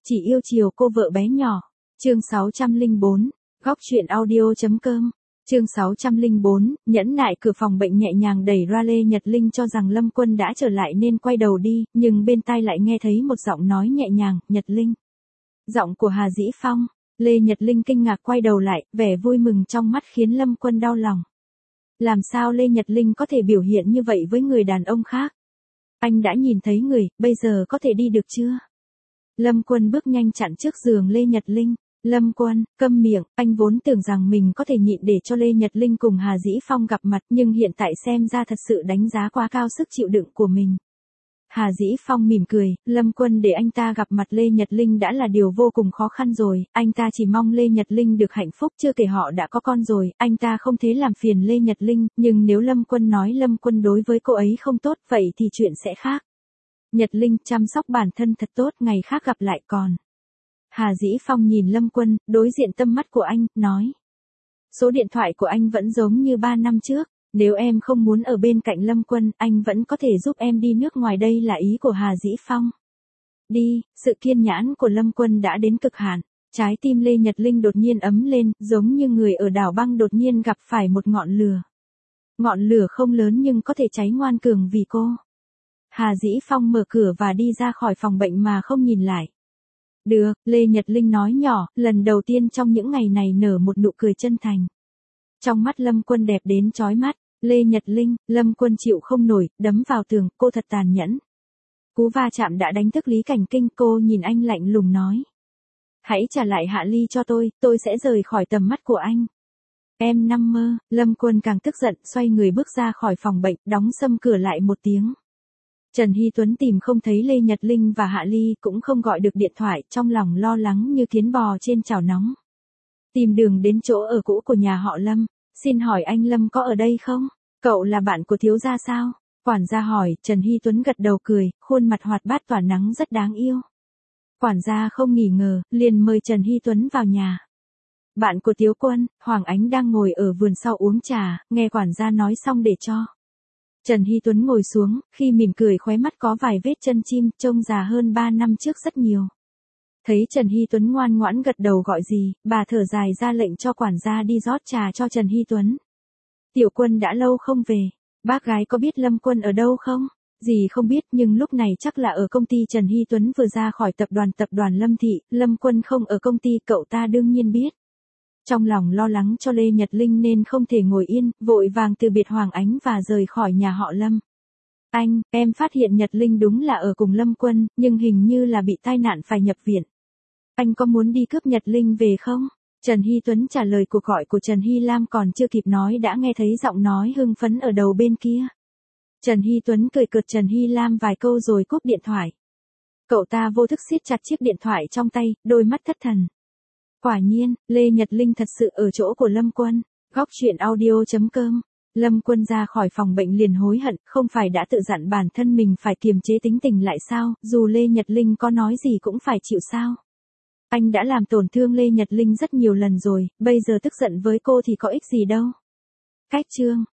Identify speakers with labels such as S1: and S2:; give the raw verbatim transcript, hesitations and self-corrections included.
S1: Chỉ yêu chiều cô vợ bé nhỏ. Chương sáu trăm lẻ bốn, góc truyện audio chấm com. Chương sáu trăm lẻ bốn, nhẫn nại cửa phòng bệnh nhẹ nhàng đẩy ra. Lê Nhật Linh cho rằng Lâm Quân đã trở lại nên quay đầu đi, nhưng bên tai lại nghe thấy một giọng nói nhẹ nhàng, Nhật Linh. Giọng của Hà Dĩ Phong. Lê Nhật Linh kinh ngạc quay đầu lại, vẻ vui mừng trong mắt khiến Lâm Quân đau lòng. Làm sao Lê Nhật Linh có thể biểu hiện như vậy với người đàn ông khác? Anh đã nhìn thấy người, bây giờ có thể đi được chưa? Lâm Quân bước nhanh chặn trước giường Lê Nhật Linh. Lâm Quân, câm miệng, anh vốn tưởng rằng mình có thể nhịn để cho Lê Nhật Linh cùng Hà Dĩ Phong gặp mặt, nhưng hiện tại xem ra thật sự đánh giá quá cao sức chịu đựng của mình. Hà Dĩ Phong mỉm cười, Lâm Quân để anh ta gặp mặt Lê Nhật Linh đã là điều vô cùng khó khăn rồi, anh ta chỉ mong Lê Nhật Linh được hạnh phúc, chưa kể họ đã có con rồi, anh ta không thể làm phiền Lê Nhật Linh, nhưng nếu Lâm Quân nói Lâm Quân đối với cô ấy không tốt, vậy thì chuyện sẽ khác. Nhật Linh, chăm sóc bản thân thật tốt, ngày khác gặp lại còn. Hà Dĩ Phong nhìn Lâm Quân, đối diện tâm mắt của anh, nói. Số điện thoại của anh vẫn giống như ba năm trước, nếu em không muốn ở bên cạnh Lâm Quân, anh vẫn có thể giúp em đi nước ngoài, đây là ý của Hà Dĩ Phong. Đi, sự kiên nhẫn của Lâm Quân đã đến cực hạn, trái tim Lê Nhật Linh đột nhiên ấm lên, giống như người ở đảo băng đột nhiên gặp phải một ngọn lửa. Ngọn lửa không lớn nhưng có thể cháy ngoan cường vì cô. Hà Dĩ Phong mở cửa và đi ra khỏi phòng bệnh mà không nhìn lại. Được, Lê Nhật Linh nói nhỏ, lần đầu tiên trong những ngày này nở một nụ cười chân thành. Trong mắt Lâm Quân đẹp đến chói mắt, Lê Nhật Linh, Lâm Quân chịu không nổi, đấm vào tường, cô thật tàn nhẫn. Cú va chạm đã đánh thức Lý Cảnh Kinh, cô nhìn anh lạnh lùng nói. Hãy trả lại Hạ Ly cho tôi, tôi sẽ rời khỏi tầm mắt của anh. Em nằm mơ, Lâm Quân càng tức giận, xoay người bước ra khỏi phòng bệnh, đóng sầm cửa lại một tiếng. Trần Hy Tuấn tìm không thấy Lê Nhật Linh và Hạ Ly, cũng không gọi được điện thoại, trong lòng lo lắng như kiến bò trên chảo nóng. Tìm đường đến chỗ ở cũ của nhà họ Lâm, xin hỏi anh Lâm có ở đây không? Cậu là bạn của thiếu gia sao? Quản gia hỏi, Trần Hy Tuấn gật đầu cười, khuôn mặt hoạt bát tỏa nắng rất đáng yêu. Quản gia không nghỉ ngờ, liền mời Trần Hy Tuấn vào nhà. Bạn của Tiếu Quân, Hoàng Ánh đang ngồi ở vườn sau uống trà, nghe quản gia nói xong để cho. Trần Hy Tuấn ngồi xuống, khi mỉm cười khóe mắt có vài vết chân chim, trông già hơn ba năm trước rất nhiều. Thấy Trần Hy Tuấn ngoan ngoãn gật đầu gọi gì, bà thở dài ra lệnh cho quản gia đi rót trà cho Trần Hy Tuấn. Tiểu Quân đã lâu không về, bác gái có biết Lâm Quân ở đâu không? Dì không biết, nhưng lúc này chắc là ở công ty. Trần Hy Tuấn vừa ra khỏi tập đoàn tập đoàn Lâm Thị, Lâm Quân không ở công ty, cậu ta đương nhiên biết. Trong lòng lo lắng cho Lê Nhật Linh nên không thể ngồi yên, vội vàng từ biệt Hoàng Ánh và rời khỏi nhà họ Lâm. Anh, em phát hiện Nhật Linh đúng là ở cùng Lâm Quân, nhưng hình như là bị tai nạn phải nhập viện. Anh có muốn đi cướp Nhật Linh về không? Trần Hy Tuấn trả lời cuộc gọi của Trần Hy Lam, còn chưa kịp nói đã nghe thấy giọng nói hưng phấn ở đầu bên kia. Trần Hy Tuấn cười cợt Trần Hy Lam vài câu rồi cúp điện thoại. Cậu ta vô thức siết chặt chiếc điện thoại trong tay, đôi mắt thất thần. Quả nhiên, Lê Nhật Linh thật sự ở chỗ của Lâm Quân. Góc truyện audio chấm com. Lâm Quân ra khỏi phòng bệnh liền hối hận, không phải đã tự dặn bản thân mình phải kiềm chế tính tình lại sao, dù Lê Nhật Linh có nói gì cũng phải chịu sao. Anh đã làm tổn thương Lê Nhật Linh rất nhiều lần rồi, bây giờ tức giận với cô thì có ích gì đâu. Cách chương.